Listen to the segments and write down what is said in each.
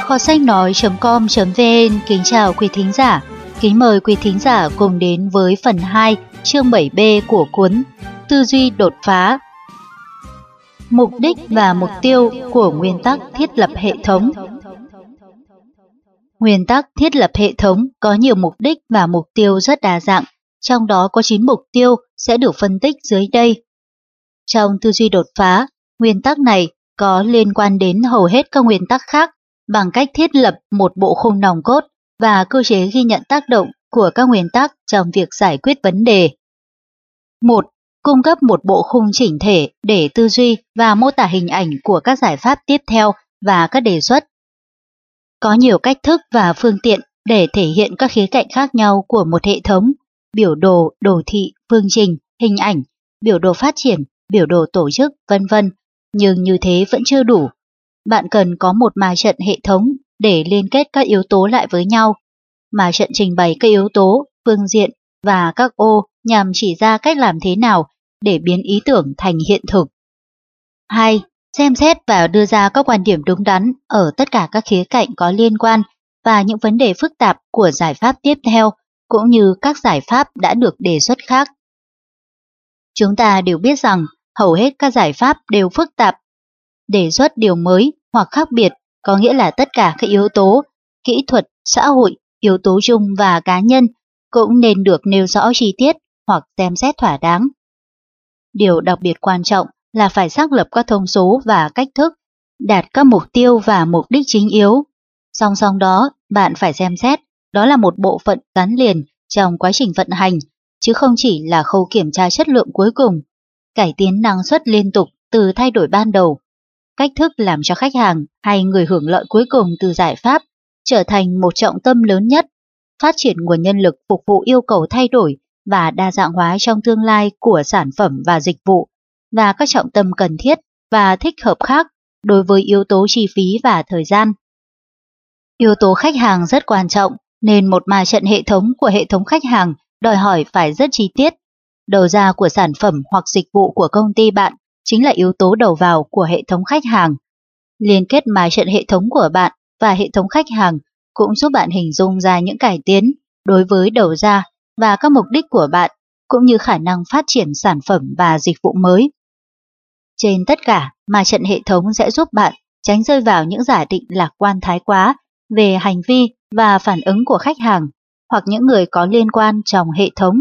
Kho sách nói.com.vn kính chào quý thính giả. Kính mời quý thính giả cùng đến với phần 2, chương 7B của cuốn Tư duy đột phá. Mục đích và mục tiêu của nguyên tắc thiết lập hệ thống. Nguyên tắc thiết lập hệ thống có nhiều mục đích và mục tiêu rất đa dạng, trong đó có 9 mục tiêu sẽ được phân tích dưới đây. Trong tư duy đột phá, nguyên tắc này có liên quan đến hầu hết các nguyên tắc khác bằng cách thiết lập một bộ khung nòng cốt và cơ chế ghi nhận tác động của các nguyên tắc trong việc giải quyết vấn đề. 1. Cung cấp một bộ khung chỉnh thể để tư duy và mô tả hình ảnh của các giải pháp tiếp theo và các đề xuất. Có nhiều cách thức và phương tiện để thể hiện các khía cạnh khác nhau của một hệ thống, biểu đồ, đồ thị, phương trình, hình ảnh, biểu đồ phát triển, biểu đồ tổ chức, vân vân, nhưng như thế vẫn chưa đủ. Bạn cần có một ma trận hệ thống để liên kết các yếu tố lại với nhau. Ma trận trình bày các yếu tố, phương diện và các ô nhằm chỉ ra cách làm thế nào để biến ý tưởng thành hiện thực. 2. Xem xét và đưa ra các quan điểm đúng đắn ở tất cả các khía cạnh có liên quan và những vấn đề phức tạp của giải pháp tiếp theo, cũng như các giải pháp đã được đề xuất khác. Chúng ta đều biết rằng hầu hết các giải pháp đều phức tạp. Đề xuất điều mới hoặc khác biệt có nghĩa là tất cả các yếu tố, kỹ thuật, xã hội, yếu tố chung và cá nhân cũng nên được nêu rõ chi tiết hoặc xem xét thỏa đáng. Điều đặc biệt quan trọng là phải xác lập các thông số và cách thức, đạt các mục tiêu và mục đích chính yếu. Song song đó, bạn phải xem xét đó là một bộ phận gắn liền trong quá trình vận hành, chứ không chỉ là khâu kiểm tra chất lượng cuối cùng, cải tiến năng suất liên tục từ thay đổi ban đầu, cách thức làm cho khách hàng hay người hưởng lợi cuối cùng từ giải pháp trở thành một trọng tâm lớn nhất, phát triển nguồn nhân lực phục vụ yêu cầu thay đổi và đa dạng hóa trong tương lai của sản phẩm và dịch vụ, và các trọng tâm cần thiết và thích hợp khác đối với yếu tố chi phí và thời gian. Yếu tố khách hàng rất quan trọng, nên một ma trận hệ thống của hệ thống khách hàng đòi hỏi phải rất chi tiết. Đầu ra của sản phẩm hoặc dịch vụ của công ty bạn chính là yếu tố đầu vào của hệ thống khách hàng. Liên kết ma trận hệ thống của bạn và hệ thống khách hàng cũng giúp bạn hình dung ra những cải tiến đối với đầu ra và các mục đích của bạn, cũng như khả năng phát triển sản phẩm và dịch vụ mới. Trên tất cả, ma trận hệ thống sẽ giúp bạn tránh rơi vào những giả định lạc quan thái quá về hành vi và phản ứng của khách hàng hoặc những người có liên quan trong hệ thống.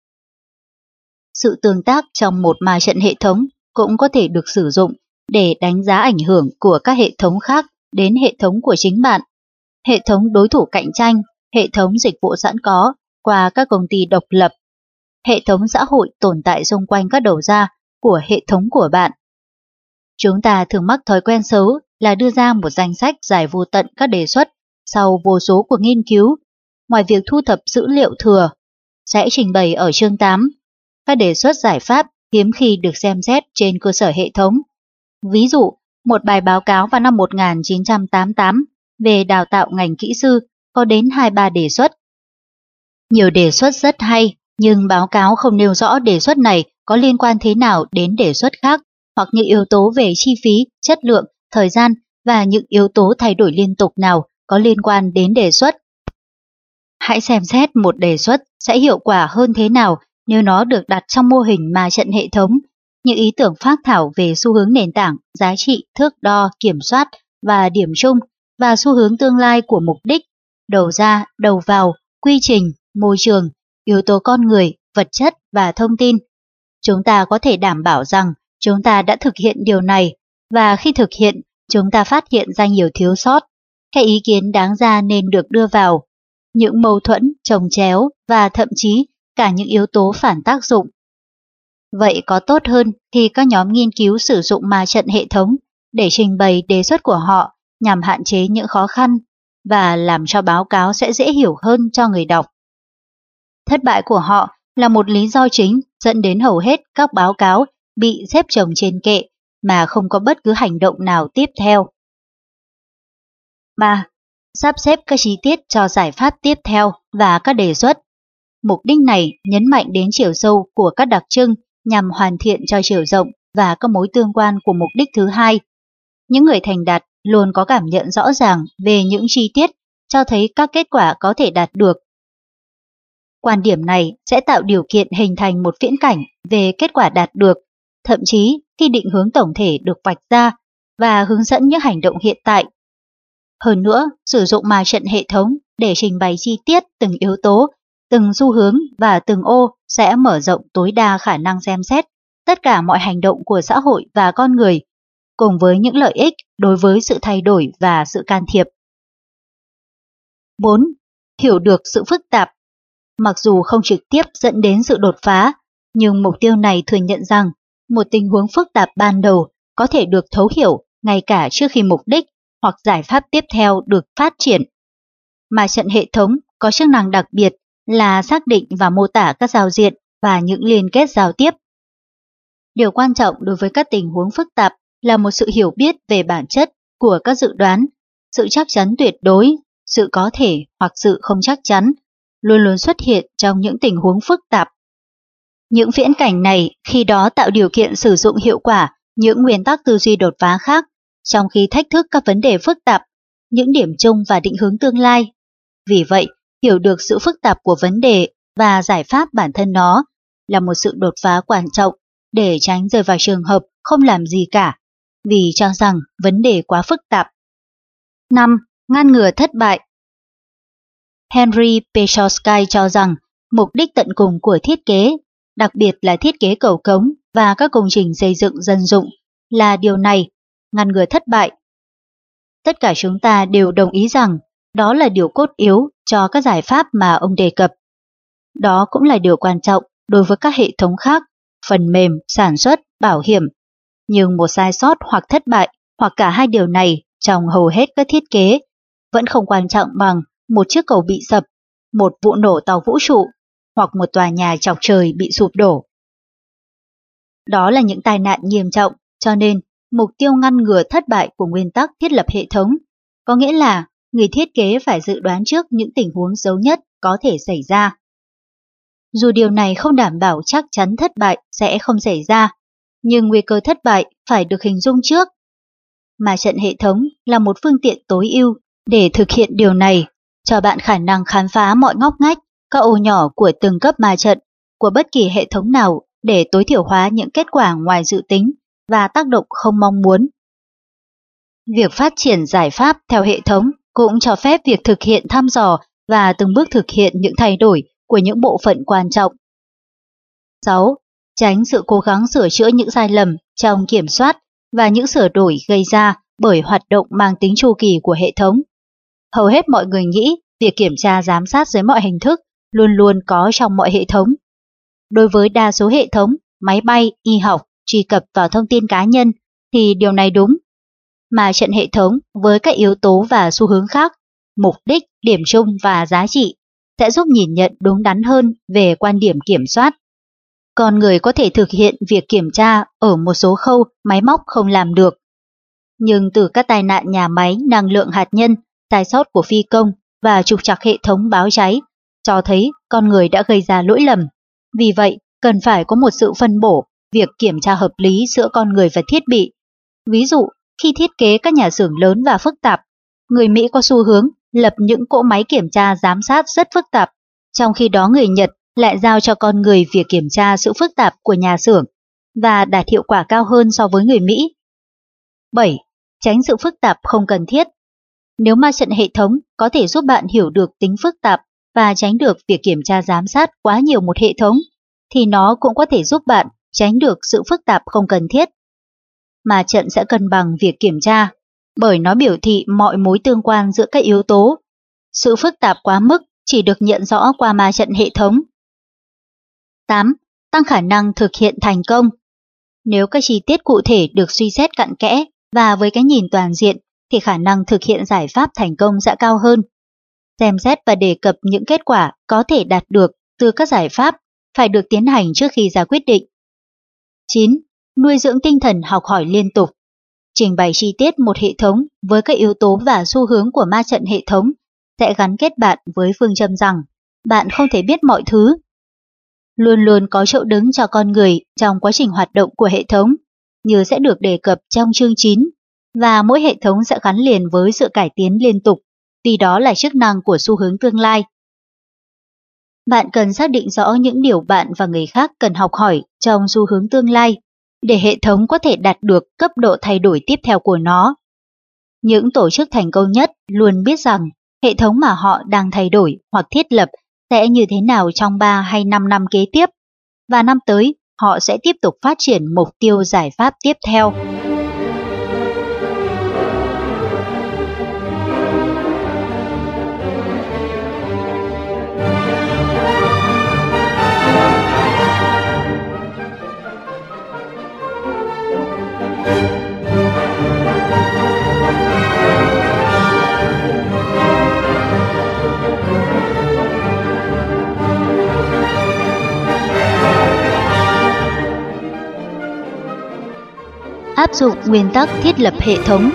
Sự tương tác trong một ma trận hệ thống cũng có thể được sử dụng để đánh giá ảnh hưởng của các hệ thống khác đến hệ thống của chính bạn, hệ thống đối thủ cạnh tranh, hệ thống dịch vụ sẵn có qua các công ty độc lập, hệ thống xã hội tồn tại xung quanh các đầu ra của hệ thống của bạn. Chúng ta thường mắc thói quen xấu là đưa ra một danh sách dài vô tận các đề xuất sau vô số cuộc nghiên cứu. Ngoài việc thu thập dữ liệu thừa, sẽ trình bày ở chương 8, các đề xuất giải pháp hiếm khi được xem xét trên cơ sở hệ thống. Ví dụ, một bài báo cáo vào năm 1988 về đào tạo ngành kỹ sư có đến 2-3 đề xuất. Nhiều đề xuất rất hay, nhưng báo cáo không nêu rõ đề xuất này có liên quan thế nào đến đề xuất khác, hoặc những yếu tố về chi phí, chất lượng, thời gian và những yếu tố thay đổi liên tục nào có liên quan đến đề xuất. Hãy xem xét một đề xuất sẽ hiệu quả hơn thế nào nếu nó được đặt trong mô hình ma trận hệ thống. Những ý tưởng phác thảo về xu hướng nền tảng, giá trị, thước đo, kiểm soát và điểm chung, và xu hướng tương lai của mục đích, đầu ra, đầu vào, quy trình, môi trường, yếu tố con người, vật chất và thông tin. Chúng ta có thể đảm bảo rằng chúng ta đã thực hiện điều này, và khi thực hiện, chúng ta phát hiện ra nhiều thiếu sót. Các ý kiến đáng ra nên được đưa vào, những mâu thuẫn, chồng chéo và thậm chí cả những yếu tố phản tác dụng. Vậy có tốt hơn khi các nhóm nghiên cứu sử dụng ma trận hệ thống để trình bày đề xuất của họ nhằm hạn chế những khó khăn và làm cho báo cáo sẽ dễ hiểu hơn cho người đọc. Thất bại của họ là một lý do chính dẫn đến hầu hết các báo cáo bị xếp chồng trên kệ mà không có bất cứ hành động nào tiếp theo. 3. Sắp xếp các chi tiết cho giải pháp tiếp theo và các đề xuất. Mục đích này nhấn mạnh đến chiều sâu của các đặc trưng nhằm hoàn thiện cho chiều rộng và các mối tương quan của mục đích thứ hai. Những người thành đạt luôn có cảm nhận rõ ràng về những chi tiết cho thấy các kết quả có thể đạt được. Quan điểm này sẽ tạo điều kiện hình thành một viễn cảnh về kết quả đạt được, thậm chí khi định hướng tổng thể được vạch ra và hướng dẫn những hành động hiện tại. Hơn nữa, sử dụng ma trận hệ thống để trình bày chi tiết từng yếu tố, từng xu hướng và từng ô sẽ mở rộng tối đa khả năng xem xét tất cả mọi hành động của xã hội và con người, cùng với những lợi ích đối với sự thay đổi và sự can thiệp. 4. Hiểu được sự phức tạp. Mặc dù không trực tiếp dẫn đến sự đột phá, nhưng mục tiêu này thừa nhận rằng một tình huống phức tạp ban đầu có thể được thấu hiểu ngay cả trước khi mục đích hoặc giải pháp tiếp theo được phát triển. Ma trận hệ thống có chức năng đặc biệt là xác định và mô tả các giao diện và những liên kết giao tiếp. Điều quan trọng đối với các tình huống phức tạp là một sự hiểu biết về bản chất của các dự đoán, sự chắc chắn tuyệt đối, sự có thể hoặc sự không chắc chắn, luôn luôn xuất hiện trong những tình huống phức tạp. Những viễn cảnh này khi đó tạo điều kiện sử dụng hiệu quả những nguyên tắc tư duy đột phá khác, trong khi thách thức các vấn đề phức tạp, những điểm chung và định hướng tương lai. Vì vậy, hiểu được sự phức tạp của vấn đề và giải pháp bản thân nó là một sự đột phá quan trọng để tránh rơi vào trường hợp không làm gì cả, vì cho rằng vấn đề quá phức tạp. 5. Ngăn ngừa thất bại. Henry Pechorsky cho rằng mục đích tận cùng của thiết kế, đặc biệt là thiết kế cầu cống và các công trình xây dựng dân dụng, là điều này, ngăn ngừa thất bại. Tất cả chúng ta đều đồng ý rằng đó là điều cốt yếu cho các giải pháp mà ông đề cập. Đó cũng là điều quan trọng đối với các hệ thống khác, phần mềm, sản xuất, bảo hiểm. Nhưng một sai sót hoặc thất bại, hoặc cả hai điều này trong hầu hết các thiết kế, vẫn không quan trọng bằng một chiếc cầu bị sập, một vụ nổ tàu vũ trụ, hoặc một tòa nhà chọc trời bị sụp đổ. Đó là những tai nạn nghiêm trọng, cho nên mục tiêu ngăn ngừa thất bại của nguyên tắc thiết lập hệ thống có nghĩa là người thiết kế phải dự đoán trước những tình huống xấu nhất có thể xảy ra. Dù điều này không đảm bảo chắc chắn thất bại sẽ không xảy ra, nhưng nguy cơ thất bại phải được hình dung trước. Ma trận hệ thống là một phương tiện tối ưu để thực hiện điều này, cho bạn khả năng khám phá mọi ngóc ngách, các ô nhỏ của từng cấp ma trận của bất kỳ hệ thống nào để tối thiểu hóa những kết quả ngoài dự tính và tác động không mong muốn. Việc phát triển giải pháp theo hệ thống cũng cho phép việc thực hiện thăm dò và từng bước thực hiện những thay đổi của những bộ phận quan trọng. 6. Tránh sự cố gắng sửa chữa những sai lầm trong kiểm soát và những sửa đổi gây ra bởi hoạt động mang tính chu kỳ của hệ thống. Hầu hết mọi người nghĩ việc kiểm tra giám sát dưới mọi hình thức luôn luôn có trong mọi hệ thống. Đối với đa số hệ thống, máy bay, y học, truy cập vào thông tin cá nhân thì điều này đúng. Mà trận hệ thống với các yếu tố và xu hướng khác, mục đích, điểm chung và giá trị sẽ giúp nhìn nhận đúng đắn hơn về quan điểm kiểm soát. Con người có thể thực hiện việc kiểm tra ở một số khâu máy móc không làm được. Nhưng từ các tai nạn nhà máy năng lượng hạt nhân, sai sót của phi công và trục trặc hệ thống báo cháy cho thấy con người đã gây ra lỗi lầm. Vì vậy, cần phải có một sự phân bổ việc kiểm tra hợp lý giữa con người và thiết bị. Ví dụ, khi thiết kế các nhà xưởng lớn và phức tạp, người Mỹ có xu hướng lập những cỗ máy kiểm tra giám sát rất phức tạp, trong khi đó người Nhật lại giao cho con người việc kiểm tra sự phức tạp của nhà xưởng và đạt hiệu quả cao hơn so với người Mỹ. 7. Tránh sự phức tạp không cần thiết. Nếu ma trận hệ thống có thể giúp bạn hiểu được tính phức tạp và tránh được việc kiểm tra giám sát quá nhiều một hệ thống, thì nó cũng có thể giúp bạn tránh được sự phức tạp không cần thiết. Ma trận sẽ cân bằng việc kiểm tra, bởi nó biểu thị mọi mối tương quan giữa các yếu tố. Sự phức tạp quá mức chỉ được nhận rõ qua ma trận hệ thống. 8. Tăng khả năng thực hiện thành công. Nếu các chi tiết cụ thể được suy xét cặn kẽ và với cái nhìn toàn diện, thì khả năng thực hiện giải pháp thành công sẽ cao hơn. Xem xét và đề cập những kết quả có thể đạt được từ các giải pháp phải được tiến hành trước khi ra quyết định. 9. Nuôi dưỡng tinh thần học hỏi liên tục. Trình bày chi tiết một hệ thống với các yếu tố và xu hướng của ma trận hệ thống sẽ gắn kết bạn với phương châm rằng bạn không thể biết mọi thứ. Luôn luôn có chỗ đứng cho con người trong quá trình hoạt động của hệ thống, như sẽ được đề cập trong chương 9. và mỗi hệ thống sẽ gắn liền với sự cải tiến liên tục, vì đó là chức năng của xu hướng tương lai. Bạn cần xác định rõ những điều bạn và người khác cần học hỏi trong xu hướng tương lai, để hệ thống có thể đạt được cấp độ thay đổi tiếp theo của nó. Những tổ chức thành công nhất luôn biết rằng hệ thống mà họ đang thay đổi hoặc thiết lập sẽ như thế nào trong 3 hay 5 năm kế tiếp, và năm tới họ sẽ tiếp tục phát triển mục tiêu giải pháp tiếp theo. Áp dụng nguyên tắc thiết lập hệ thống.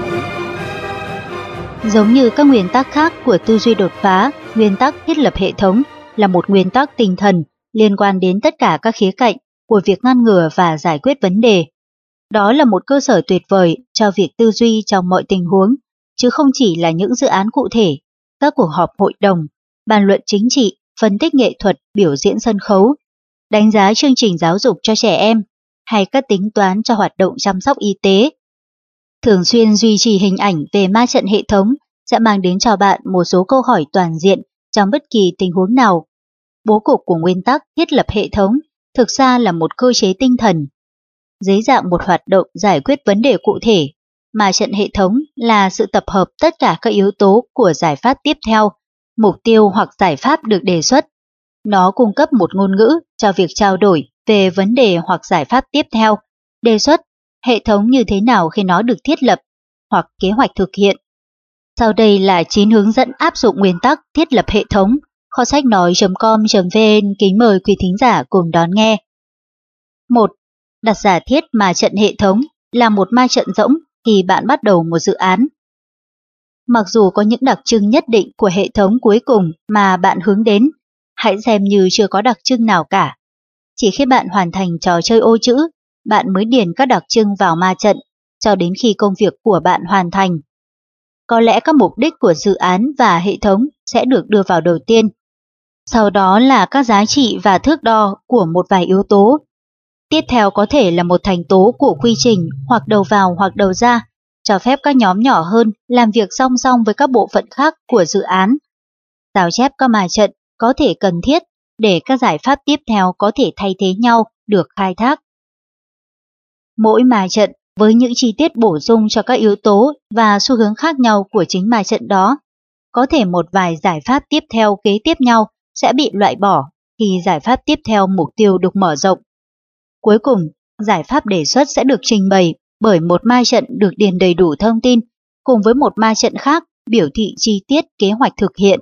Giống như các nguyên tắc khác của tư duy đột phá, nguyên tắc thiết lập hệ thống là một nguyên tắc tinh thần liên quan đến tất cả các khía cạnh của việc ngăn ngừa và giải quyết vấn đề. Đó là một cơ sở tuyệt vời cho việc tư duy trong mọi tình huống, chứ không chỉ là những dự án cụ thể, các cuộc họp hội đồng, bàn luận chính trị, phân tích nghệ thuật, biểu diễn sân khấu, đánh giá chương trình giáo dục cho trẻ em, hay các tính toán cho hoạt động chăm sóc y tế. Thường xuyên duy trì hình ảnh về ma trận hệ thống sẽ mang đến cho bạn một số câu hỏi toàn diện trong bất kỳ tình huống nào. Bố cục của nguyên tắc thiết lập hệ thống thực ra là một cơ chế tinh thần. Dưới dạng một hoạt động giải quyết vấn đề cụ thể, ma trận hệ thống là sự tập hợp tất cả các yếu tố của giải pháp tiếp theo, mục tiêu hoặc giải pháp được đề xuất. Nó cung cấp một ngôn ngữ cho việc trao đổi về vấn đề hoặc giải pháp tiếp theo, đề xuất hệ thống như thế nào khi nó được thiết lập, hoặc kế hoạch thực hiện. Sau đây là 9 hướng dẫn áp dụng nguyên tắc thiết lập hệ thống. Kho sách nói.com.vn kính mời quý thính giả cùng đón nghe. 1. Đặt giả thiết ma trận hệ thống là một ma trận rỗng khi bạn bắt đầu một dự án. Mặc dù có những đặc trưng nhất định của hệ thống cuối cùng mà bạn hướng đến, hãy xem như chưa có đặc trưng nào cả. Chỉ khi bạn hoàn thành trò chơi ô chữ, bạn mới điền các đặc trưng vào ma trận cho đến khi công việc của bạn hoàn thành. Có lẽ các mục đích của dự án và hệ thống sẽ được đưa vào đầu tiên. Sau đó là các giá trị và thước đo của một vài yếu tố. Tiếp theo có thể là một thành tố của quy trình hoặc đầu vào hoặc đầu ra, cho phép các nhóm nhỏ hơn làm việc song song với các bộ phận khác của dự án. Sao chép các ma trận có thể cần thiết để các giải pháp tiếp theo có thể thay thế nhau được khai thác. Mỗi ma trận với những chi tiết bổ sung cho các yếu tố và xu hướng khác nhau của chính ma trận đó. Có thể một vài giải pháp tiếp theo kế tiếp nhau sẽ bị loại bỏ khi giải pháp tiếp theo mục tiêu được mở rộng. Cuối cùng, giải pháp đề xuất sẽ được trình bày bởi một ma trận được điền đầy đủ thông tin cùng với một ma trận khác biểu thị chi tiết kế hoạch thực hiện.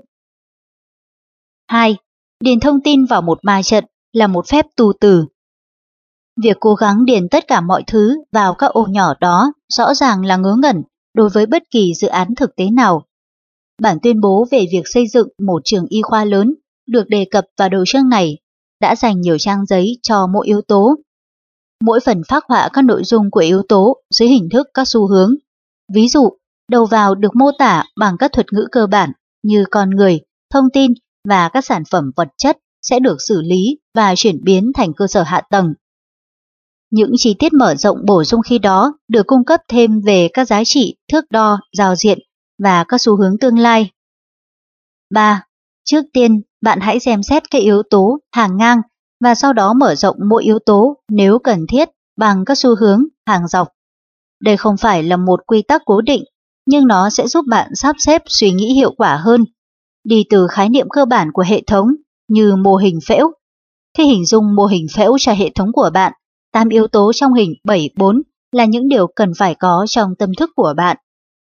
2. Điền thông tin vào một ma trận là một phép tu từ. Việc cố gắng điền tất cả mọi thứ vào các ô nhỏ đó rõ ràng là ngớ ngẩn đối với bất kỳ dự án thực tế nào. Bản tuyên bố về việc xây dựng một trường y khoa lớn được đề cập vào đầu chương này đã dành nhiều trang giấy cho mỗi yếu tố. Mỗi phần phác họa các nội dung của yếu tố dưới hình thức các xu hướng. Ví dụ, đầu vào được mô tả bằng các thuật ngữ cơ bản như con người, thông tin và các sản phẩm vật chất sẽ được xử lý và chuyển biến thành cơ sở hạ tầng. Những chi tiết mở rộng bổ sung khi đó được cung cấp thêm về các giá trị, thước đo, giao diện và các xu hướng tương lai. 3. Trước tiên, bạn hãy xem xét các yếu tố hàng ngang và sau đó mở rộng mỗi yếu tố nếu cần thiết bằng các xu hướng hàng dọc. Đây không phải là một quy tắc cố định, nhưng nó sẽ giúp bạn sắp xếp suy nghĩ hiệu quả hơn. Đi từ khái niệm cơ bản của hệ thống như mô hình phễu. Khi hình dung mô hình phễu cho hệ thống của bạn, 8 yếu tố trong hình 7-4 là những điều cần phải có trong tâm thức của bạn.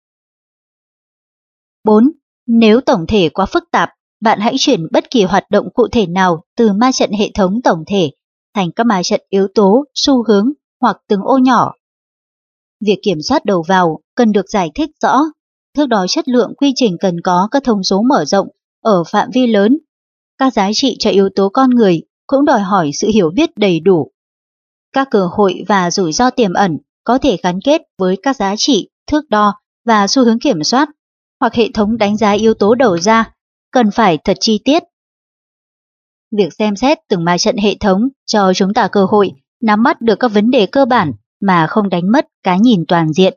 4. Nếu tổng thể quá phức tạp, bạn hãy chuyển bất kỳ hoạt động cụ thể nào từ ma trận hệ thống tổng thể thành các ma trận yếu tố, xu hướng hoặc từng ô nhỏ. Việc kiểm soát đầu vào cần được giải thích rõ, thước đo chất lượng quy trình cần có các thông số mở rộng ở phạm vi lớn. Các giá trị cho yếu tố con người cũng đòi hỏi sự hiểu biết đầy đủ. Các cơ hội và rủi ro tiềm ẩn có thể gắn kết với các giá trị, thước đo và xu hướng kiểm soát, hoặc hệ thống đánh giá yếu tố đầu ra, cần phải thật chi tiết. Việc xem xét từng ma trận hệ thống cho chúng ta cơ hội nắm bắt được các vấn đề cơ bản mà không đánh mất cái nhìn toàn diện.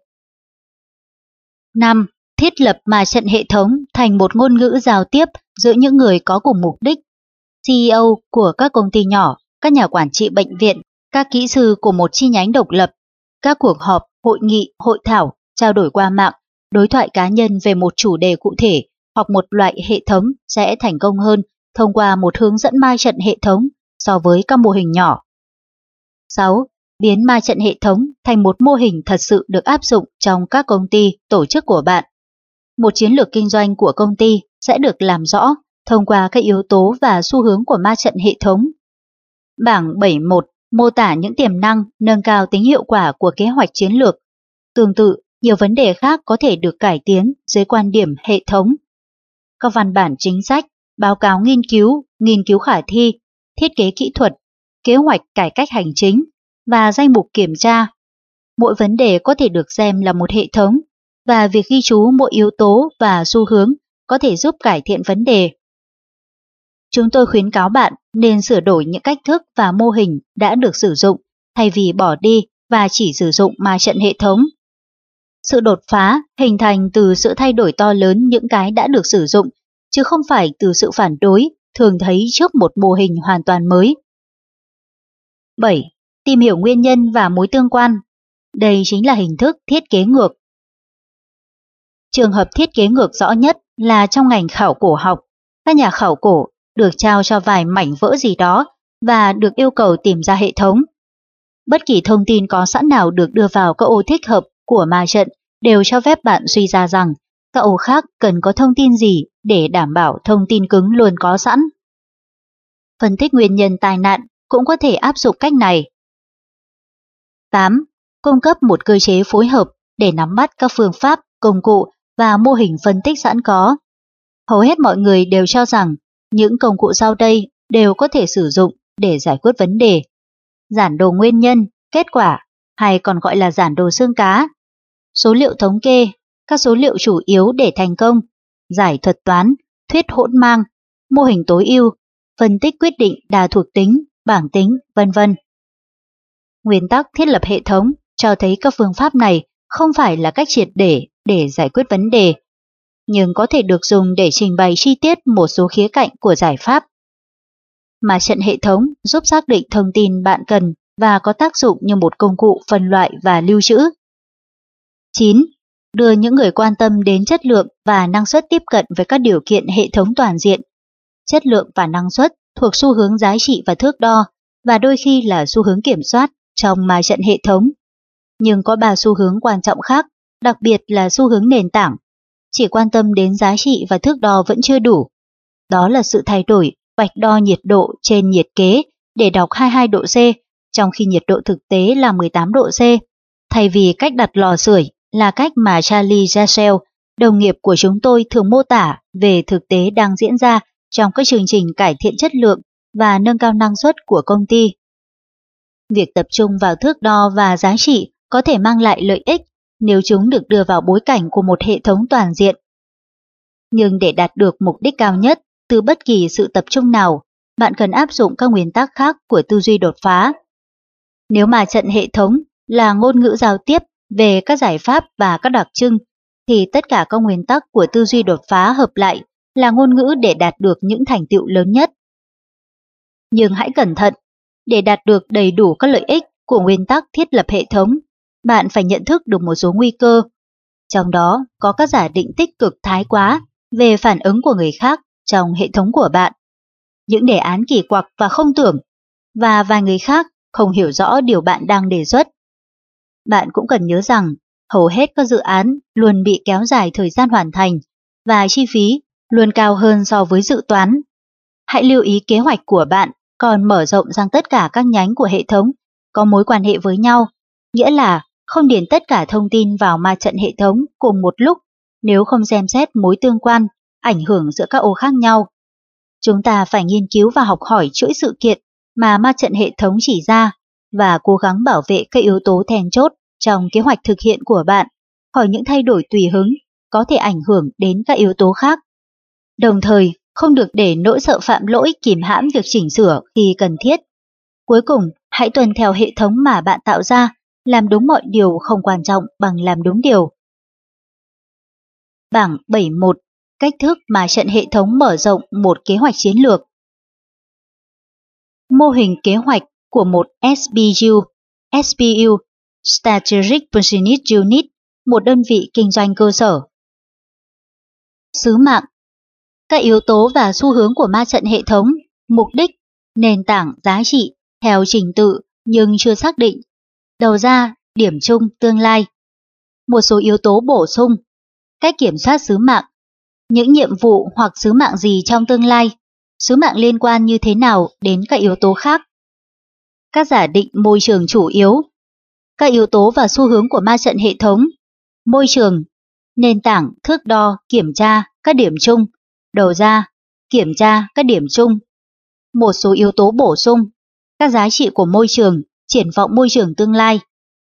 5. Thiết lập ma trận hệ thống thành một ngôn ngữ giao tiếp giữa những người có cùng mục đích. CEO của các công ty nhỏ, các nhà quản trị bệnh viện, các kỹ sư của một chi nhánh độc lập, các cuộc họp, hội nghị, hội thảo, trao đổi qua mạng, đối thoại cá nhân về một chủ đề cụ thể hoặc một loại hệ thống sẽ thành công hơn thông qua một hướng dẫn ma trận hệ thống so với các mô hình nhỏ. 6. Biến ma trận hệ thống thành một mô hình thật sự được áp dụng trong các công ty, tổ chức của bạn. Một chiến lược kinh doanh của công ty sẽ được làm rõ thông qua các yếu tố và xu hướng của ma trận hệ thống. Bảng 7.1 mô tả những tiềm năng nâng cao tính hiệu quả của kế hoạch chiến lược. Tương tự, nhiều vấn đề khác có thể được cải tiến dưới quan điểm hệ thống. Các văn bản chính sách, báo cáo nghiên cứu khả thi, thiết kế kỹ thuật, kế hoạch cải cách hành chính và danh mục kiểm tra. Mỗi vấn đề có thể được xem là một hệ thống, và việc ghi chú mỗi yếu tố và xu hướng có thể giúp cải thiện vấn đề. Chúng tôi khuyến cáo bạn nên sửa đổi những cách thức và mô hình đã được sử dụng, thay vì bỏ đi và chỉ sử dụng ma trận hệ thống. Sự đột phá hình thành từ sự thay đổi to lớn những cái đã được sử dụng, chứ không phải từ sự phản đối thường thấy trước một mô hình hoàn toàn mới. 7. Tìm hiểu nguyên nhân và mối tương quan. Đây chính là hình thức thiết kế ngược. Trường hợp thiết kế ngược rõ nhất là trong ngành khảo cổ học. Các nhà khảo cổ được trao cho vài mảnh vỡ gì đó và được yêu cầu tìm ra hệ thống. Bất kỳ thông tin có sẵn nào được đưa vào các ô thích hợp của ma trận đều cho phép bạn suy ra rằng các ô khác cần có thông tin gì để đảm bảo thông tin cứng luôn có sẵn. Phân tích nguyên nhân tai nạn cũng có thể áp dụng cách này. 8. Cung cấp một cơ chế phối hợp để nắm bắt các phương pháp, công cụ và mô hình phân tích sẵn có. Hầu hết mọi người đều cho rằng những công cụ sau đây đều có thể sử dụng để giải quyết vấn đề. Giản đồ nguyên nhân, kết quả, hay còn gọi là giản đồ xương cá. Số liệu thống kê, các số liệu chủ yếu để thành công, giải thuật toán, thuyết hỗn mang, mô hình tối ưu, phân tích quyết định đa thuộc tính, bảng tính, vân vân. Nguyên tắc thiết lập hệ thống cho thấy các phương pháp này không phải là cách triệt để giải quyết vấn đề, nhưng có thể được dùng để trình bày chi tiết một số khía cạnh của giải pháp. Ma trận hệ thống giúp xác định thông tin bạn cần và có tác dụng như một công cụ phân loại và lưu trữ. 9. Đưa những người quan tâm đến chất lượng và năng suất tiếp cận với các điều kiện hệ thống toàn diện. Chất lượng và năng suất thuộc xu hướng giá trị và thước đo, và đôi khi là xu hướng kiểm soát trong ma trận hệ thống. Nhưng có 3 xu hướng quan trọng khác, đặc biệt là xu hướng nền tảng. Chỉ quan tâm đến giá trị và thước đo vẫn chưa đủ. Đó là sự thay đổi vạch đo nhiệt độ trên nhiệt kế để đọc 22 độ C, trong khi nhiệt độ thực tế là 18 độ C, thay vì cách đặt lò sưởi là cách mà Charlie Russell, đồng nghiệp của chúng tôi, thường mô tả về thực tế đang diễn ra trong các chương trình cải thiện chất lượng và nâng cao năng suất của công ty. Việc tập trung vào thước đo và giá trị có thể mang lại lợi ích nếu chúng được đưa vào bối cảnh của một hệ thống toàn diện. Nhưng để đạt được mục đích cao nhất từ bất kỳ sự tập trung nào, bạn cần áp dụng các nguyên tắc khác của tư duy đột phá. Nếu mà trận hệ thống là ngôn ngữ giao tiếp về các giải pháp và các đặc trưng, thì tất cả các nguyên tắc của tư duy đột phá hợp lại là ngôn ngữ để đạt được những thành tựu lớn nhất. Nhưng hãy cẩn thận, để đạt được đầy đủ các lợi ích của nguyên tắc thiết lập hệ thống, bạn phải nhận thức được một số nguy cơ. Trong đó có các giả định tích cực thái quá về phản ứng của người khác trong hệ thống của bạn, những đề án kỳ quặc và không tưởng, và vài người khác không hiểu rõ điều bạn đang đề xuất. Bạn cũng cần nhớ rằng hầu hết các dự án luôn bị kéo dài thời gian hoàn thành và chi phí luôn cao hơn so với dự toán. Hãy lưu ý kế hoạch của bạn còn mở rộng sang tất cả các nhánh của hệ thống có mối quan hệ với nhau, nghĩa là không điền tất cả thông tin vào ma trận hệ thống cùng một lúc nếu không xem xét mối tương quan, ảnh hưởng giữa các ô khác nhau. Chúng ta phải nghiên cứu và học hỏi chuỗi sự kiện mà ma trận hệ thống chỉ ra và cố gắng bảo vệ các yếu tố then chốt trong kế hoạch thực hiện của bạn. khỏi những thay đổi tùy hứng có thể ảnh hưởng đến các yếu tố khác. Đồng thời, không được để nỗi sợ phạm lỗi kìm hãm việc chỉnh sửa khi cần thiết. Cuối cùng, hãy tuân theo hệ thống mà bạn tạo ra, làm đúng mọi điều không quan trọng bằng làm đúng điều. Bảng 7.1. Cách thức mà trận hệ thống mở rộng một kế hoạch chiến lược. Mô hình kế hoạch của một SBU, Strategic Business Unit, một đơn vị kinh doanh cơ sở. Sứ mạng. Các yếu tố và xu hướng của ma trận hệ thống, mục đích, nền tảng, giá trị, theo trình tự nhưng chưa xác định. Đầu ra, điểm chung, tương lai. Một số yếu tố bổ sung. Cách kiểm soát sứ mạng. Những nhiệm vụ hoặc sứ mạng gì trong tương lai, sứ mạng liên quan như thế nào đến các yếu tố khác. Các giả định môi trường chủ yếu. Các yếu tố và xu hướng của ma trận hệ thống, môi trường, nền tảng, thước đo, kiểm tra, các điểm chung, đầu ra, kiểm tra, các điểm chung. Một số yếu tố bổ sung, các giá trị của môi trường, triển vọng môi trường tương lai.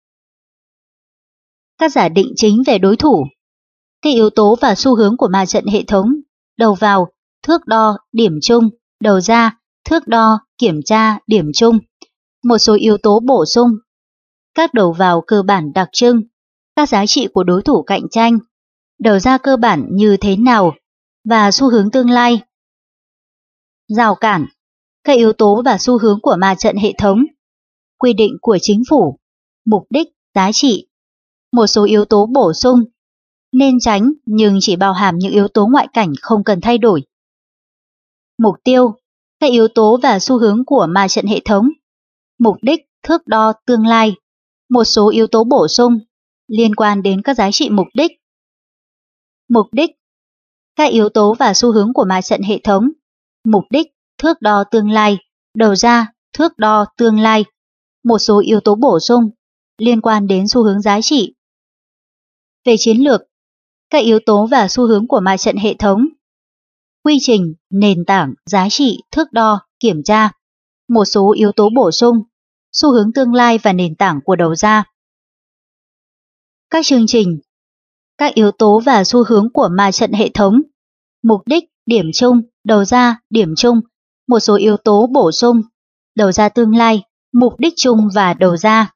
Các giả định chính về đối thủ. Các yếu tố và xu hướng của ma trận hệ thống, đầu vào, thước đo, điểm chung, đầu ra, thước đo, kiểm tra, điểm chung. Một số yếu tố bổ sung, các đầu vào cơ bản đặc trưng, các giá trị của đối thủ cạnh tranh, đầu ra cơ bản như thế nào, và xu hướng tương lai. Rào cản, các yếu tố và xu hướng của ma trận hệ thống, quy định của chính phủ, mục đích, giá trị. Một số yếu tố bổ sung, nên tránh nhưng chỉ bao hàm những yếu tố ngoại cảnh không cần thay đổi. Mục tiêu, các yếu tố và xu hướng của ma trận hệ thống, mục đích, thước đo, tương lai. Một số yếu tố bổ sung, liên quan đến các giá trị mục đích. Mục đích, các yếu tố và xu hướng của ma trận hệ thống, mục đích, thước đo, tương lai, đầu ra, thước đo, tương lai. Một số yếu tố bổ sung, liên quan đến xu hướng giá trị. Về chiến lược, các yếu tố và xu hướng của ma trận hệ thống, quy trình, nền tảng, giá trị, thước đo, kiểm tra. Một số yếu tố bổ sung, xu hướng tương lai và nền tảng của đầu ra. Các chương trình, các yếu tố và xu hướng của ma trận hệ thống, mục đích, điểm chung, đầu ra, điểm chung. Một số yếu tố bổ sung, đầu ra tương lai, mục đích chung và đầu ra.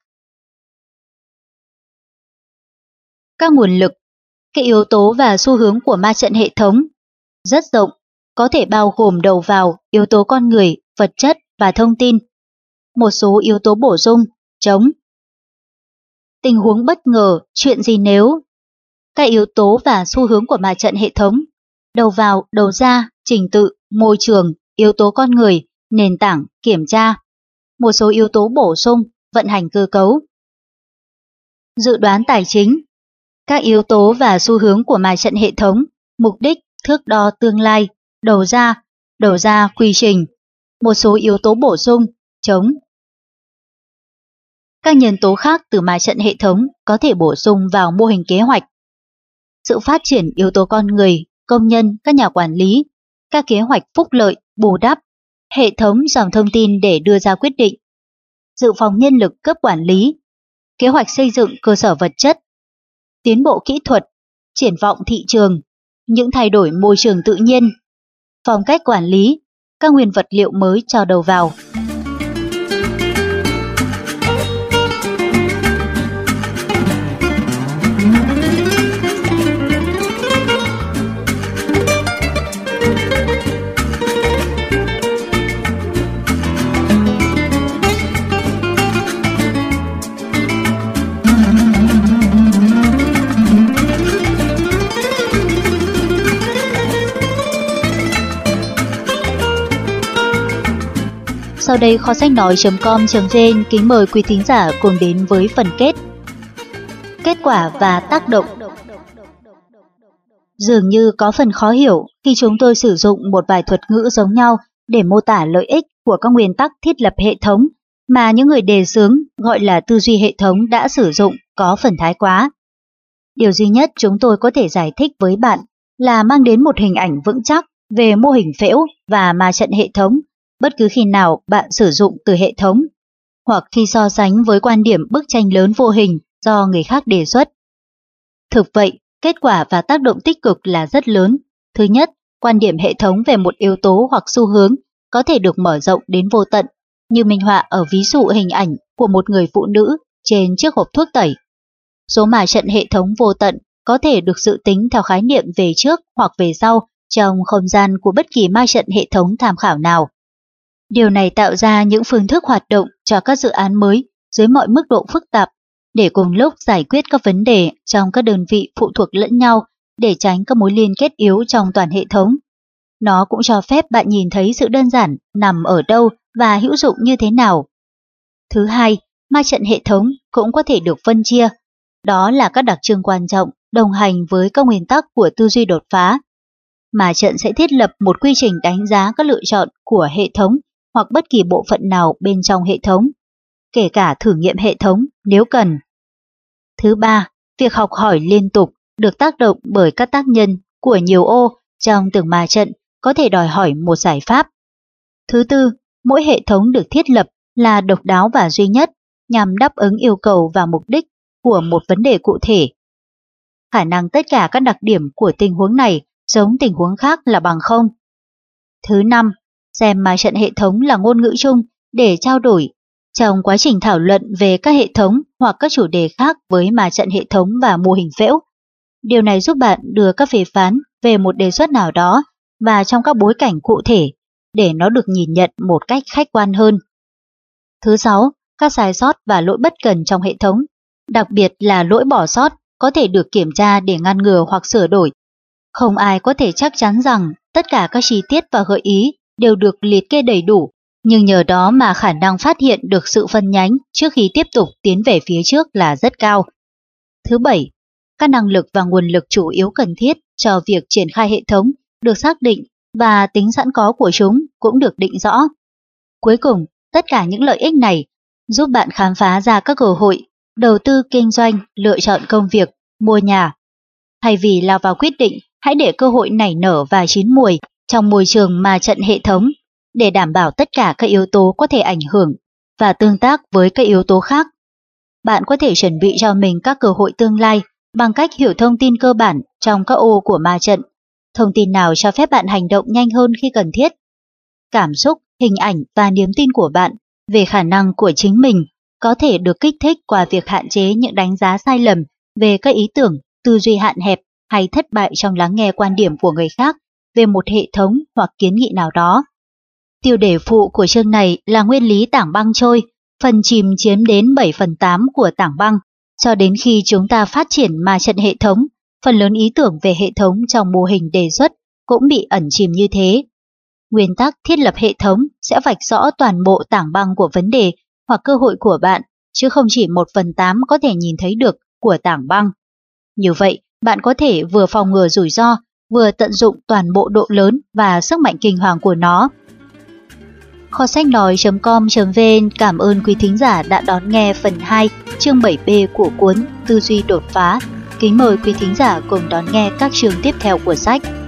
Các nguồn lực, các yếu tố và xu hướng của ma trận hệ thống rất rộng, có thể bao gồm đầu vào, yếu tố con người, vật chất và thông tin. Một số yếu tố bổ sung, chống. Tình huống bất ngờ, chuyện gì nếu. Các yếu tố và xu hướng của ma trận hệ thống, đầu vào, đầu ra, trình tự, môi trường, yếu tố con người, nền tảng, kiểm tra. Một số yếu tố bổ sung, vận hành cơ cấu. Dự đoán tài chính, các yếu tố và xu hướng của ma trận hệ thống, mục đích, thước đo, tương lai, đầu ra, quy trình. Một số yếu tố bổ sung, chống. Các nhân tố khác từ ma trận hệ thống có thể bổ sung vào mô hình kế hoạch. Sự phát triển yếu tố con người, công nhân, các nhà quản lý, các kế hoạch phúc lợi, bù đắp, hệ thống dòng thông tin để đưa ra quyết định, dự phòng nhân lực cấp quản lý, kế hoạch xây dựng cơ sở vật chất, tiến bộ kỹ thuật, triển vọng thị trường, những thay đổi môi trường tự nhiên, phong cách quản lý, các nguyên vật liệu mới cho đầu vào. Sau đây kho sách nói.com.vn kính mời quý thính giả cùng đến với phần kết. Kết quả và tác động. Dường như có phần khó hiểu khi chúng tôi sử dụng một vài thuật ngữ giống nhau để mô tả lợi ích của các nguyên tắc thiết lập hệ thống mà những người đề xướng gọi là tư duy hệ thống đã sử dụng có phần thái quá. Điều duy nhất chúng tôi có thể giải thích với bạn là mang đến một hình ảnh vững chắc về mô hình phễu và ma trận hệ thống bất cứ khi nào bạn sử dụng từ hệ thống, hoặc khi so sánh với quan điểm bức tranh lớn vô hình do người khác đề xuất. Thực vậy, kết quả và tác động tích cực là rất lớn. Thứ nhất, quan điểm hệ thống về một yếu tố hoặc xu hướng có thể được mở rộng đến vô tận, như minh họa ở ví dụ hình ảnh của một người phụ nữ trên chiếc hộp thuốc tẩy. Số ma trận hệ thống vô tận có thể được dự tính theo khái niệm về trước hoặc về sau trong không gian của bất kỳ ma trận hệ thống tham khảo nào. Điều này tạo ra những phương thức hoạt động cho các dự án mới dưới mọi mức độ phức tạp, để cùng lúc giải quyết các vấn đề trong các đơn vị phụ thuộc lẫn nhau để tránh các mối liên kết yếu trong toàn hệ thống. Nó cũng cho phép bạn nhìn thấy sự đơn giản nằm ở đâu và hữu dụng như thế nào. Thứ hai, ma trận hệ thống cũng có thể được phân chia. Đó là các đặc trưng quan trọng đồng hành với các nguyên tắc của tư duy đột phá. Ma trận sẽ thiết lập một quy trình đánh giá các lựa chọn của hệ thống hoặc bất kỳ bộ phận nào bên trong hệ thống, kể cả thử nghiệm hệ thống nếu cần. Thứ ba, việc học hỏi liên tục được tác động bởi các tác nhân của nhiều ô trong từng ma trận có thể đòi hỏi một giải pháp. Thứ tư, mỗi hệ thống được thiết lập là độc đáo và duy nhất nhằm đáp ứng yêu cầu và mục đích của một vấn đề cụ thể. Khả năng tất cả các đặc điểm của tình huống này giống tình huống khác là bằng không. Thứ năm, xem ma trận hệ thống là ngôn ngữ chung để trao đổi trong quá trình thảo luận về các hệ thống hoặc các chủ đề khác với ma trận hệ thống và mô hình phễu. Điều này giúp bạn đưa các phê phán về một đề xuất nào đó và trong các bối cảnh cụ thể để nó được nhìn nhận một cách khách quan hơn. Thứ sáu, các sai sót và lỗi bất cần trong hệ thống, đặc biệt là lỗi bỏ sót, có thể được kiểm tra để ngăn ngừa hoặc sửa đổi. Không ai có thể chắc chắn rằng tất cả các chi tiết và gợi ý đều được liệt kê đầy đủ, nhưng nhờ đó mà khả năng phát hiện được sự phân nhánh trước khi tiếp tục tiến về phía trước là rất cao. Thứ bảy, các năng lực và nguồn lực chủ yếu cần thiết cho việc triển khai hệ thống được xác định và tính sẵn có của chúng cũng được định rõ. Cuối cùng, tất cả những lợi ích này giúp bạn khám phá ra các cơ hội, đầu tư kinh doanh, lựa chọn công việc, mua nhà. Thay vì lao vào quyết định, hãy để cơ hội nảy nở và chín mùi trong môi trường ma trận hệ thống để đảm bảo tất cả các yếu tố có thể ảnh hưởng và tương tác với các yếu tố khác. Bạn có thể chuẩn bị cho mình các cơ hội tương lai bằng cách hiểu thông tin cơ bản trong các ô của ma trận. Thông tin nào cho phép bạn hành động nhanh hơn khi cần thiết. Cảm xúc, hình ảnh và niềm tin của bạn về khả năng của chính mình có thể được kích thích qua việc hạn chế những đánh giá sai lầm về các ý tưởng, tư duy hạn hẹp hay thất bại trong lắng nghe quan điểm của người khác về một hệ thống hoặc kiến nghị nào đó. Tiêu đề phụ của chương này là nguyên lý tảng băng trôi, phần chìm chiếm đến 7/8 của tảng băng. Cho đến khi chúng ta phát triển ma trận hệ thống, phần lớn ý tưởng về hệ thống trong mô hình đề xuất cũng bị ẩn chìm như thế. Nguyên tắc thiết lập hệ thống sẽ vạch rõ toàn bộ tảng băng của vấn đề hoặc cơ hội của bạn, chứ không chỉ 1/8 có thể nhìn thấy được của tảng băng. Như vậy, bạn có thể vừa phòng ngừa rủi ro, vừa tận dụng toàn bộ độ lớn và sức mạnh kinh hoàng của nó. Kho sách nói.com.vn cảm ơn quý thính giả đã đón nghe phần 2 chương 7B của cuốn Tư duy đột phá. Kính mời quý thính giả cùng đón nghe các chương tiếp theo của sách.